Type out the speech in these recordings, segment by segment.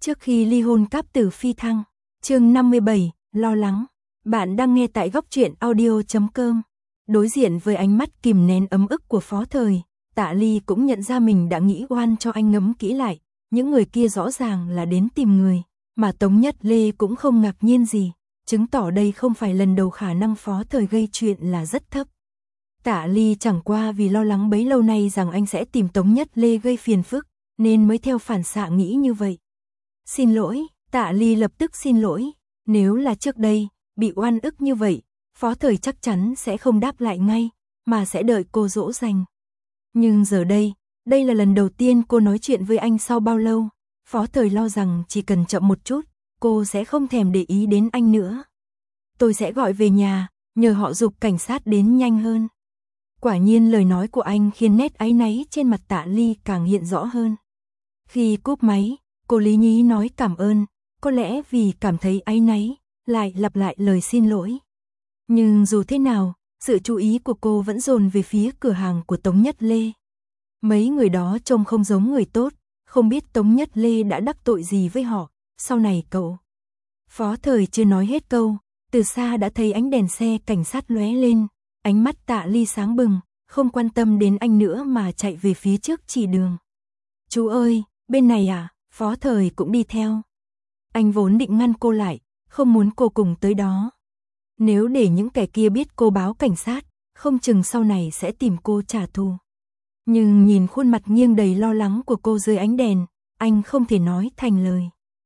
Trước khi ly hôn cáp tử phi thăng, chương 57, lo lắng. Bạn đang nghe tại góc truyện audio.com. Đối diện với ánh mắt kìm nén ấm ức của Phó Thời, Tạ Ly cũng nhận ra mình đã nghĩ oan cho anh. Ngẫm kỹ lại, những người kia rõ ràng là đến tìm người, mà Tống Nhất Lê cũng không ngạc nhiên gì, chứng tỏ đây không phải lần đầu khả năng Phó Thời gây chuyện là rất thấp. Tạ Ly chẳng qua vì lo lắng bấy lâu nay rằng anh sẽ tìm Tống Nhất Lê gây phiền phức, nên mới theo phản xạ nghĩ như vậy. Xin lỗi, Tạ Ly lập tức xin lỗi. Nếu là trước đây, bị oan ức như vậy, Phó Thời chắc chắn sẽ không đáp lại ngay, mà sẽ đợi cô dỗ dành. Nhưng giờ đây là lần đầu tiên cô nói chuyện với anh sau bao lâu. Phó Thời lo rằng chỉ cần chậm một chút, cô sẽ không thèm để ý đến anh nữa. Tôi sẽ gọi về nhà, nhờ họ giục cảnh sát đến nhanh hơn. Quả nhiên lời nói của anh khiến nét áy náy trên mặt Tạ Ly càng hiện rõ hơn. Khi cúp máy, cô lý nhí nói cảm ơn, có lẽ vì cảm thấy áy náy, lại lặp lại lời xin lỗi. Nhưng dù thế nào, sự chú ý của cô vẫn dồn về phía cửa hàng của Tống Nhất Lê. Mấy người đó trông không giống người tốt, không biết Tống Nhất Lê đã đắc tội gì với họ, sau này cậu. Phó Thời chưa nói hết câu, từ xa đã thấy ánh đèn xe cảnh sát lóe lên, ánh mắt Tạ Ly sáng bừng, không quan tâm đến anh nữa mà chạy về phía trước chỉ đường. Chú ơi, bên này à? Phó Thời cũng đi theo. Anh vốn định ngăn cô lại, không muốn cô cùng tới đó. Nếu để những kẻ kia biết cô báo cảnh sát, không chừng sau này sẽ tìm cô trả thù. Nhưng nhìn khuôn mặt nghiêng đầy lo lắng của cô dưới ánh đèn, anh không thể nói thành lời.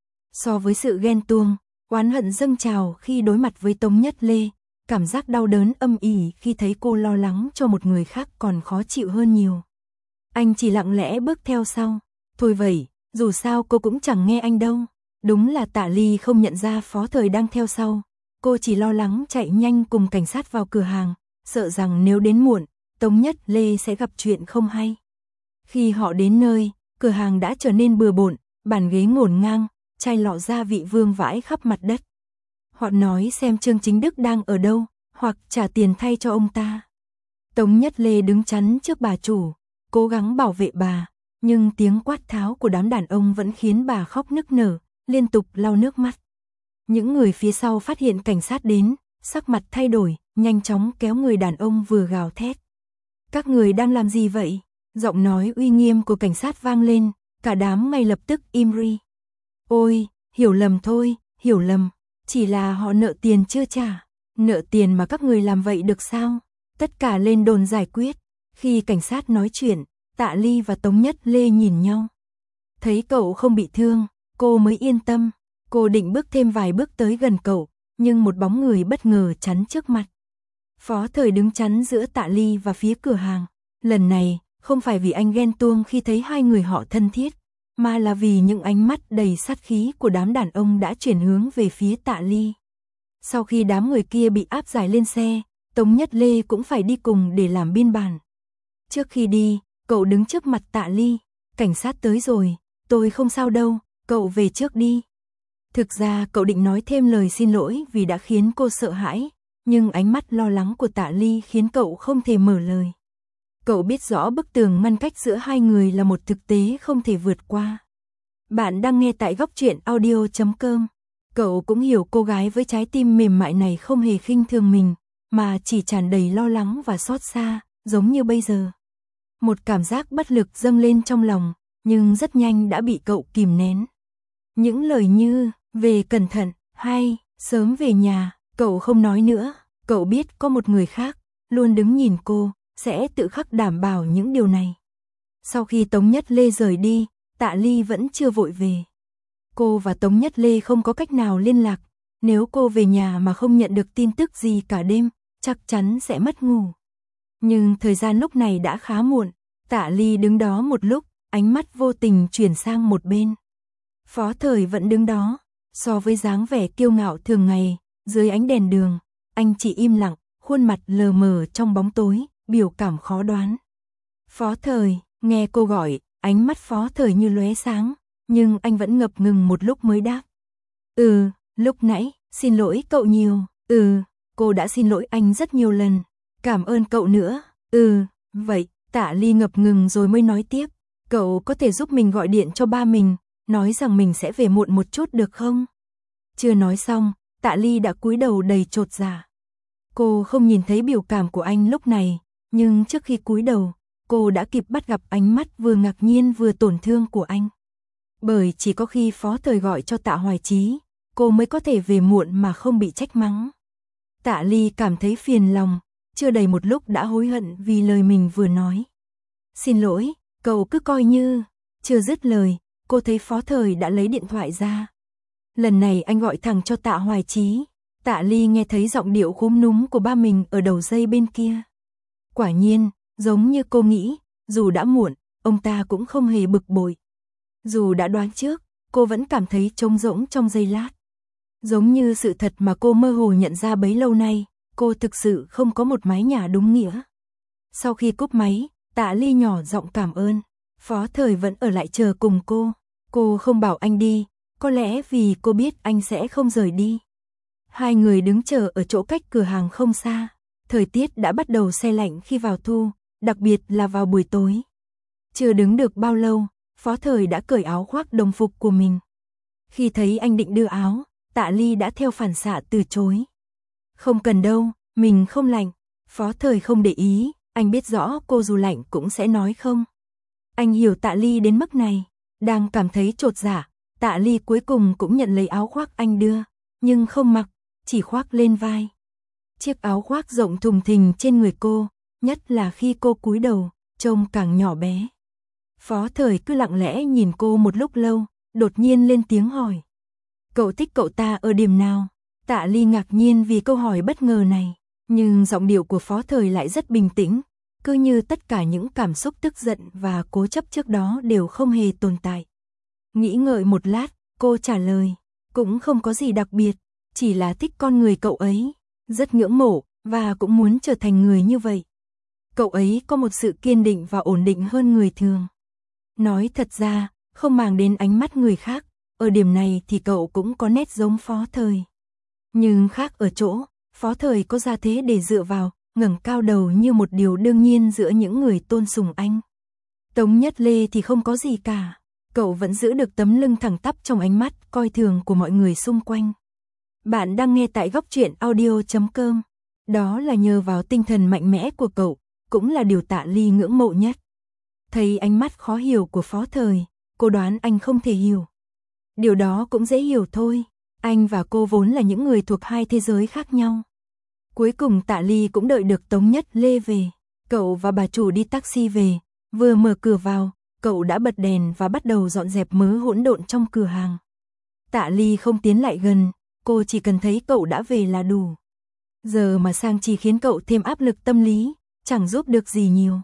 So với sự ghen tuông, oán hận dâng trào khi đối mặt với Tống Nhất Lê, cảm giác đau đớn âm ỉ khi thấy cô lo lắng cho một người khác còn khó chịu hơn nhiều. Anh chỉ lặng lẽ bước theo sau. Thôi vậy, dù sao cô cũng chẳng nghe anh đâu. Đúng là Tạ Ly không nhận ra Phó Thời đang theo sau. Cô chỉ lo lắng chạy nhanh cùng cảnh sát vào cửa hàng, sợ rằng nếu đến muộn, Tống Nhất Lê sẽ gặp chuyện không hay. Khi họ đến nơi, cửa hàng đã trở nên bừa bộn, bàn ghế ngổn ngang, chai lọ gia vị vương vãi khắp mặt đất. Họ nói xem Trương Chính Đức đang ở đâu, hoặc trả tiền thay cho ông ta. Tống Nhất Lê đứng chắn trước bà chủ, cố gắng bảo vệ bà, nhưng tiếng quát tháo của đám đàn ông vẫn khiến bà khóc nức nở, liên tục lau nước mắt. Những người phía sau phát hiện cảnh sát đến, sắc mặt thay đổi, nhanh chóng kéo người đàn ông vừa gào thét. Các người đang làm gì vậy? Giọng nói uy nghiêm của cảnh sát vang lên, cả đám ngay lập tức im ri. Ôi, hiểu lầm thôi, hiểu lầm, chỉ là họ nợ tiền chưa trả. Nợ tiền mà các người làm vậy được sao? Tất cả lên đồn giải quyết. Khi cảnh sát nói chuyện, Tạ Ly và Tống Nhất Lê nhìn nhau. Thấy cậu không bị thương, cô mới yên tâm. Cô định bước thêm vài bước tới gần cậu, nhưng một bóng người bất ngờ chắn trước mặt. Phó Thời đứng chắn giữa Tạ Ly và phía cửa hàng. Lần này, không phải vì anh ghen tuông khi thấy hai người họ thân thiết, mà là vì những ánh mắt đầy sát khí của đám đàn ông đã chuyển hướng về phía Tạ Ly. Sau khi đám người kia bị áp giải lên xe, Tống Nhất Lê cũng phải đi cùng để làm biên bản. Trước khi đi, cậu đứng trước mặt Tạ Ly. Cảnh sát tới rồi, tôi không sao đâu, cậu về trước đi. Thực ra cậu định nói thêm lời xin lỗi vì đã khiến cô sợ hãi, nhưng ánh mắt lo lắng của Tạ Ly khiến cậu không thể mở lời. Cậu biết rõ bức tường ngăn cách giữa hai người là một thực tế không thể vượt qua. Bạn đang nghe tại góc truyện audio.com. Cậu cũng hiểu cô gái với trái tim mềm mại này không hề khinh thường mình, mà chỉ tràn đầy lo lắng và xót xa, giống như bây giờ. Một cảm giác bất lực dâng lên trong lòng, nhưng rất nhanh đã bị cậu kìm nén. Những lời như, về cẩn thận, hay, sớm về nhà, cậu không nói nữa. Cậu biết có một người khác, luôn đứng nhìn cô, sẽ tự khắc đảm bảo những điều này. Sau khi Tống Nhất Lê rời đi, Tạ Ly vẫn chưa vội về. Cô và Tống Nhất Lê không có cách nào liên lạc. Nếu cô về nhà mà không nhận được tin tức gì cả đêm, chắc chắn sẽ mất ngủ. Nhưng thời gian lúc này đã khá muộn. Tạ Ly đứng đó một lúc, ánh mắt vô tình chuyển sang một bên. Phó Thời vẫn đứng đó, so với dáng vẻ kiêu ngạo thường ngày, dưới ánh đèn đường, anh chỉ im lặng, khuôn mặt lờ mờ trong bóng tối, biểu cảm khó đoán. Phó Thời, nghe cô gọi, ánh mắt Phó Thời như lóe sáng, nhưng anh vẫn ngập ngừng một lúc mới đáp. Lúc nãy, xin lỗi cậu nhiều. Cô đã xin lỗi anh rất nhiều lần. Cảm ơn cậu nữa. Vậy, Tạ Ly ngập ngừng rồi mới nói tiếp. Cậu có thể giúp mình gọi điện cho ba mình, nói rằng mình sẽ về muộn một chút được không? Chưa nói xong, Tạ Ly đã cúi đầu đầy chột dạ. Cô không nhìn thấy biểu cảm của anh lúc này, nhưng trước khi cúi đầu, cô đã kịp bắt gặp ánh mắt vừa ngạc nhiên vừa tổn thương của anh. Bởi chỉ có khi Phó Thời gọi cho Tạ Hoài Chí, cô mới có thể về muộn mà không bị trách mắng. Tạ Ly cảm thấy phiền lòng, chưa đầy một lúc đã hối hận vì lời mình vừa nói. Xin lỗi, cậu cứ coi như... Chưa dứt lời, cô thấy Phó Thời đã lấy điện thoại ra. Lần này anh gọi thẳng cho Tạ Hoài Chí. Tạ Ly nghe thấy giọng điệu khúm núm của ba mình ở đầu dây bên kia. Quả nhiên, giống như cô nghĩ, dù đã muộn, ông ta cũng không hề bực bội. Dù đã đoán trước, cô vẫn cảm thấy trống rỗng trong giây lát. Giống như sự thật mà cô mơ hồ nhận ra bấy lâu nay, cô thực sự không có một mái nhà đúng nghĩa. Sau khi cúp máy, Tạ Ly nhỏ giọng cảm ơn. Phó Thời vẫn ở lại chờ cùng cô. Cô không bảo anh đi, có lẽ vì cô biết anh sẽ không rời đi. Hai người đứng chờ ở chỗ cách cửa hàng không xa. Thời tiết đã bắt đầu se lạnh khi vào thu, đặc biệt là vào buổi tối. Chưa đứng được bao lâu, Phó Thời đã cởi áo khoác đồng phục của mình. Khi thấy anh định đưa áo, Tạ Ly đã theo phản xạ từ chối. Không cần đâu, mình không lạnh. Phó Thời không để ý, anh biết rõ cô dù lạnh cũng sẽ nói không. Anh hiểu Tạ Ly đến mức này, đang cảm thấy chột dạ, Tạ Ly cuối cùng cũng nhận lấy áo khoác anh đưa, nhưng không mặc, chỉ khoác lên vai. Chiếc áo khoác rộng thùng thình trên người cô, nhất là khi cô cúi đầu, trông càng nhỏ bé. Phó Thời cứ lặng lẽ nhìn cô một lúc lâu, đột nhiên lên tiếng hỏi. Cậu thích cậu ta ở điểm nào? Tạ Ly ngạc nhiên vì câu hỏi bất ngờ này, nhưng giọng điệu của Phó Thời lại rất bình tĩnh, cứ như tất cả những cảm xúc tức giận và cố chấp trước đó đều không hề tồn tại. Nghĩ ngợi một lát, cô trả lời, cũng không có gì đặc biệt, chỉ là thích con người cậu ấy, rất ngưỡng mộ, và cũng muốn trở thành người như vậy. Cậu ấy có một sự kiên định và ổn định hơn người thường. Nói thật ra, không màng đến ánh mắt người khác, ở điểm này thì cậu cũng có nét giống Phó Thời. Nhưng khác ở chỗ, Phó Thời có gia thế để dựa vào, ngẩng cao đầu như một điều đương nhiên giữa những người tôn sùng anh. Tống Nhất Lê thì không có gì cả, cậu vẫn giữ được tấm lưng thẳng tắp trong ánh mắt coi thường của mọi người xung quanh. Bạn đang nghe tại Góc Truyện Audio.com. Đó là nhờ vào tinh thần mạnh mẽ của cậu, cũng là điều Tạ Ly ngưỡng mộ nhất. Thấy ánh mắt khó hiểu của Phó Thời, cô đoán anh không thể hiểu. Điều đó cũng dễ hiểu thôi, anh và cô vốn là những người thuộc hai thế giới khác nhau. Cuối cùng Tạ Ly cũng đợi được Tống Nhất Lê về. Cậu và bà chủ đi taxi về, vừa mở cửa vào, cậu đã bật đèn và bắt đầu dọn dẹp mớ hỗn độn trong cửa hàng. Tạ Ly không tiến lại gần, cô chỉ cần thấy cậu đã về là đủ. Giờ mà sang chỉ khiến cậu thêm áp lực tâm lý, chẳng giúp được gì nhiều.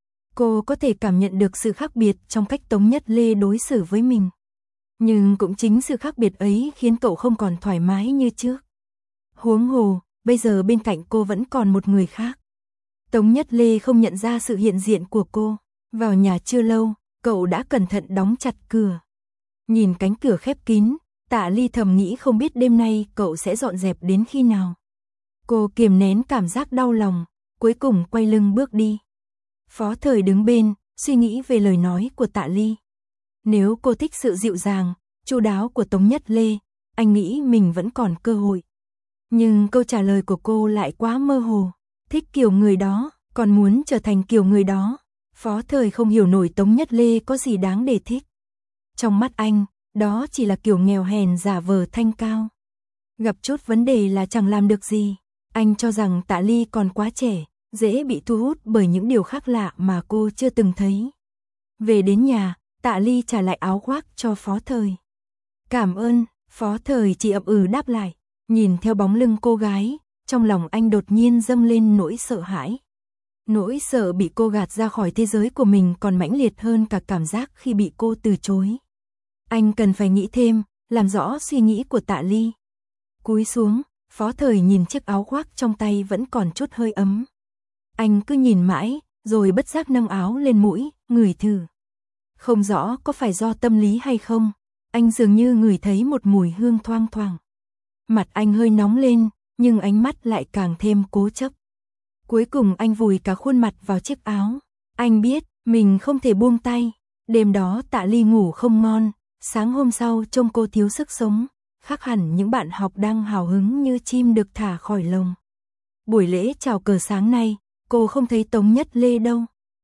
Cô có thể cảm nhận được sự khác biệt trong cách Tống Nhất Lê đối xử với mình. Nhưng cũng chính sự khác biệt ấy khiến cậu không còn thoải mái như trước. Huống hồ, bây giờ bên cạnh cô vẫn còn một người khác. Tống Nhất Lê không nhận ra sự hiện diện của cô. Vào nhà chưa lâu, cậu đã cẩn thận đóng chặt cửa. Nhìn cánh cửa khép kín, Tạ Ly thầm nghĩ không biết đêm nay cậu sẽ dọn dẹp đến khi nào. Cô kiềm nén cảm giác đau lòng, cuối cùng quay lưng bước đi. Phó Thời đứng bên, suy nghĩ về lời nói của Tạ Ly. Nếu cô thích sự dịu dàng, chu đáo của Tống Nhất Lê, anh nghĩ mình vẫn còn cơ hội. Nhưng câu trả lời của cô lại quá mơ hồ. Thích kiểu người đó, còn muốn trở thành kiểu người đó. Phó Thời không hiểu nổi Tống Nhất Lê có gì đáng để thích. Trong mắt anh, đó chỉ là kiểu nghèo hèn giả vờ thanh cao. Gặp chút vấn đề là chẳng làm được gì. Anh cho rằng Tạ Ly còn quá trẻ, dễ bị thu hút bởi những điều khác lạ mà cô chưa từng thấy. Về đến nhà, Tạ Ly trả lại áo khoác cho Phó Thời. Cảm ơn, Phó Thời chỉ ậm ừ đáp lại. Nhìn theo bóng lưng cô gái, trong lòng anh đột nhiên dâng lên nỗi sợ hãi. Nỗi sợ bị cô gạt ra khỏi thế giới của mình còn mãnh liệt hơn cả cảm giác khi bị cô từ chối. Anh cần phải nghĩ thêm, làm rõ suy nghĩ của Tạ Ly. Cúi xuống, Phó Thời nhìn chiếc áo khoác trong tay vẫn còn chút hơi ấm. Anh cứ nhìn mãi, rồi bất giác nâng áo lên mũi, ngửi thử. Không rõ có phải do tâm lý hay không, anh dường như ngửi thấy một mùi hương thoang thoảng. Mặt anh hơi nóng lên, nhưng ánh mắt lại càng thêm cố chấp. Cuối cùng anh vùi cả khuôn mặt vào chiếc áo. Anh biết, mình không thể buông tay. Đêm đó Tạ Ly ngủ không ngon, Sáng hôm sau trông cô thiếu sức sống, khác hẳn những bạn học đang hào hứng như chim được thả khỏi lồng. Buổi lễ chào cờ sáng nay, cô không thấy Tống Nhất Lê đâu.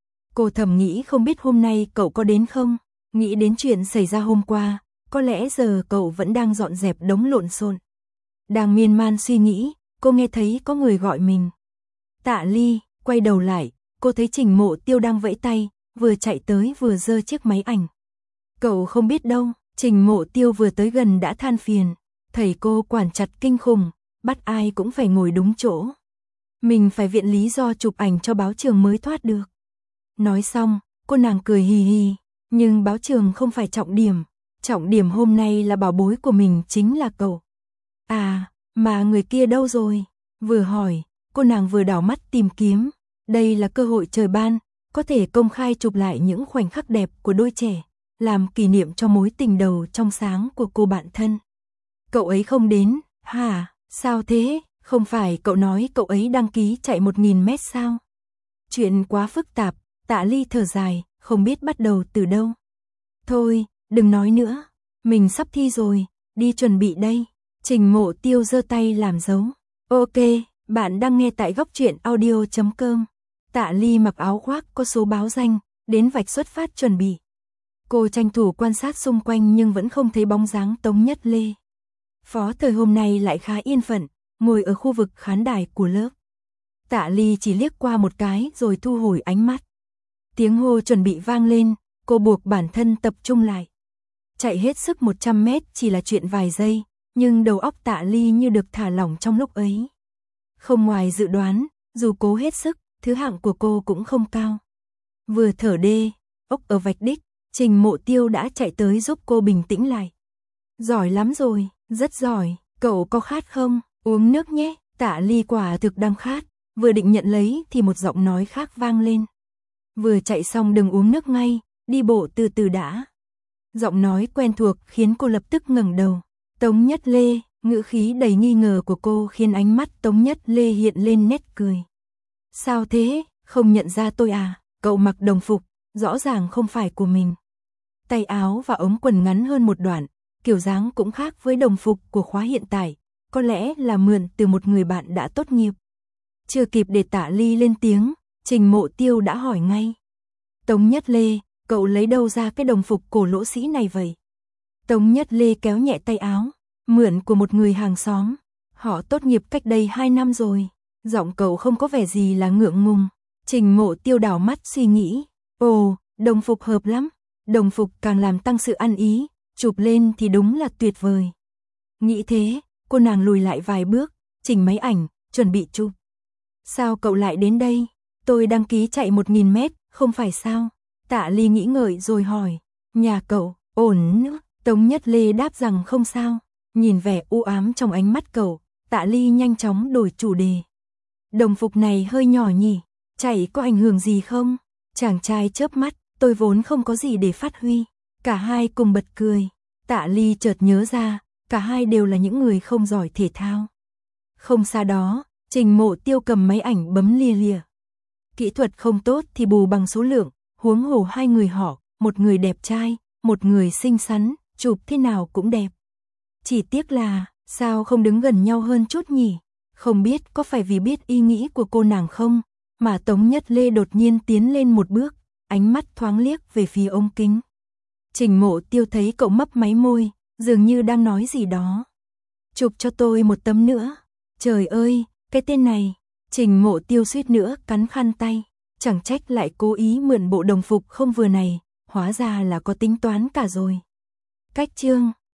Cô thầm nghĩ không biết hôm nay cậu có đến không, nghĩ đến chuyện xảy ra hôm qua, có lẽ giờ cậu vẫn đang dọn dẹp đống lộn xộn. Đang miên man suy nghĩ, cô nghe thấy có người gọi mình. Tạ Ly, quay đầu lại, cô thấy Trình Mộ Tiêu đang vẫy tay, vừa chạy tới vừa giơ chiếc máy ảnh. Cậu không biết đâu, Trình Mộ Tiêu vừa tới gần đã than phiền, thầy cô quản chặt kinh khủng, bắt ai cũng phải ngồi đúng chỗ. Mình phải viện lý do chụp ảnh cho báo trường mới thoát được. Nói xong, cô nàng cười hì hì, nhưng báo trường không phải trọng điểm hôm nay là bảo bối của mình chính là cậu. À, mà người kia đâu rồi? Vừa hỏi, cô nàng vừa đảo mắt tìm kiếm, đây là cơ hội trời ban, có thể công khai chụp lại những khoảnh khắc đẹp của đôi trẻ, làm kỷ niệm cho mối tình đầu trong sáng của cô bạn thân. Cậu ấy không đến, hả? Sao thế? Không phải cậu nói cậu ấy đăng ký chạy 1000 mét sao? Chuyện quá phức tạp, Tạ Ly thở dài, không biết bắt đầu từ đâu. Thôi, đừng nói nữa, mình sắp thi rồi, đi chuẩn bị đây. Trình Mộ Tiêu giơ tay làm dấu. Ok, bạn đang nghe tại góc truyện audio.com. Tạ Ly mặc áo khoác có số báo danh, đến vạch xuất phát chuẩn bị. Cô tranh thủ quan sát xung quanh nhưng vẫn không thấy bóng dáng Tống Nhất Lê. Phó Thời hôm nay lại khá yên phận, ngồi ở khu vực khán đài của lớp. Tạ Ly chỉ liếc qua một cái rồi thu hồi ánh mắt. Tiếng hô chuẩn bị vang lên, cô buộc bản thân tập trung lại. Chạy hết sức 100 mét chỉ là chuyện vài giây, nhưng đầu óc Tạ Ly như được thả lỏng trong lúc ấy. Không ngoài dự đoán, dù cố hết sức, thứ hạng của cô cũng không cao. Vừa thở đê, ốc ở vạch đích, Trình Mộ Tiêu đã chạy tới giúp cô bình tĩnh lại. Giỏi lắm rồi, rất giỏi, cậu có khát không? Uống nước nhé. Tạ Ly quả thực đang khát, vừa định nhận lấy thì một giọng nói khác vang lên. Vừa chạy xong đừng uống nước ngay, đi bộ từ từ đã. Giọng nói quen thuộc khiến cô lập tức ngẩng đầu. Tống Nhất Lê, ngữ khí đầy nghi ngờ của cô khiến ánh mắt Tống Nhất Lê hiện lên nét cười. Sao thế, không nhận ra tôi à? Cậu mặc đồng phục, rõ ràng không phải của mình. Tay áo và ống quần ngắn hơn một đoạn, kiểu dáng cũng khác với đồng phục của khóa hiện tại, có lẽ là mượn từ một người bạn đã tốt nghiệp. Chưa kịp để Tạ Ly lên tiếng, Trình Mộ Tiêu đã hỏi ngay. Tống Nhất Lê, cậu lấy đâu ra cái đồng phục cổ lỗ sĩ này vậy? Tống Nhất Lê kéo nhẹ tay áo, mượn của một người hàng xóm. Họ tốt nghiệp cách đây 2 năm rồi. Giọng cậu không có vẻ gì là ngượng ngùng. Trình Mộ Tiêu đảo mắt suy nghĩ. Ồ, đồng phục hợp lắm. Đồng phục càng làm tăng sự ăn ý, chụp lên thì đúng là tuyệt vời. Nghĩ thế, cô nàng lùi lại vài bước, chỉnh máy ảnh, chuẩn bị chụp. Sao cậu lại đến đây? Tôi đăng ký chạy 1000 mét, không phải sao? Tạ Ly nghĩ ngợi rồi hỏi. Nhà cậu, ổn nữa. Tống Nhất Lê đáp rằng không sao. Nhìn vẻ u ám trong ánh mắt cậu, Tạ Ly nhanh chóng đổi chủ đề. Đồng phục này hơi nhỏ nhỉ? Chạy có ảnh hưởng gì không? Chàng trai chớp mắt, tôi vốn không có gì để phát huy. Cả hai cùng bật cười. Tạ Ly chợt nhớ ra, cả hai đều là những người không giỏi thể thao. Không xa đó, Trình Mộ Tiêu cầm máy ảnh bấm lia lịa. Kỹ thuật không tốt thì bù bằng số lượng, huống hồ hai người họ, một người đẹp trai, một người xinh xắn, chụp thế nào cũng đẹp. Chỉ tiếc là, sao không đứng gần nhau hơn chút nhỉ? Không biết có phải vì biết ý nghĩ của cô nàng không, mà Tống Nhất Lê đột nhiên tiến lên một bước, ánh mắt thoáng liếc về phía ống kính. Trình Mộ Tiêu thấy cậu mấp máy môi, dường như đang nói gì đó. Chụp cho tôi một tấm nữa. Trời ơi, cái tên này. Trình Mộ Tiêu suýt nữa cắn khăn tay. Chẳng trách lại cố ý mượn bộ đồng phục không vừa này, hóa ra là có tính toán cả rồi. Cách chương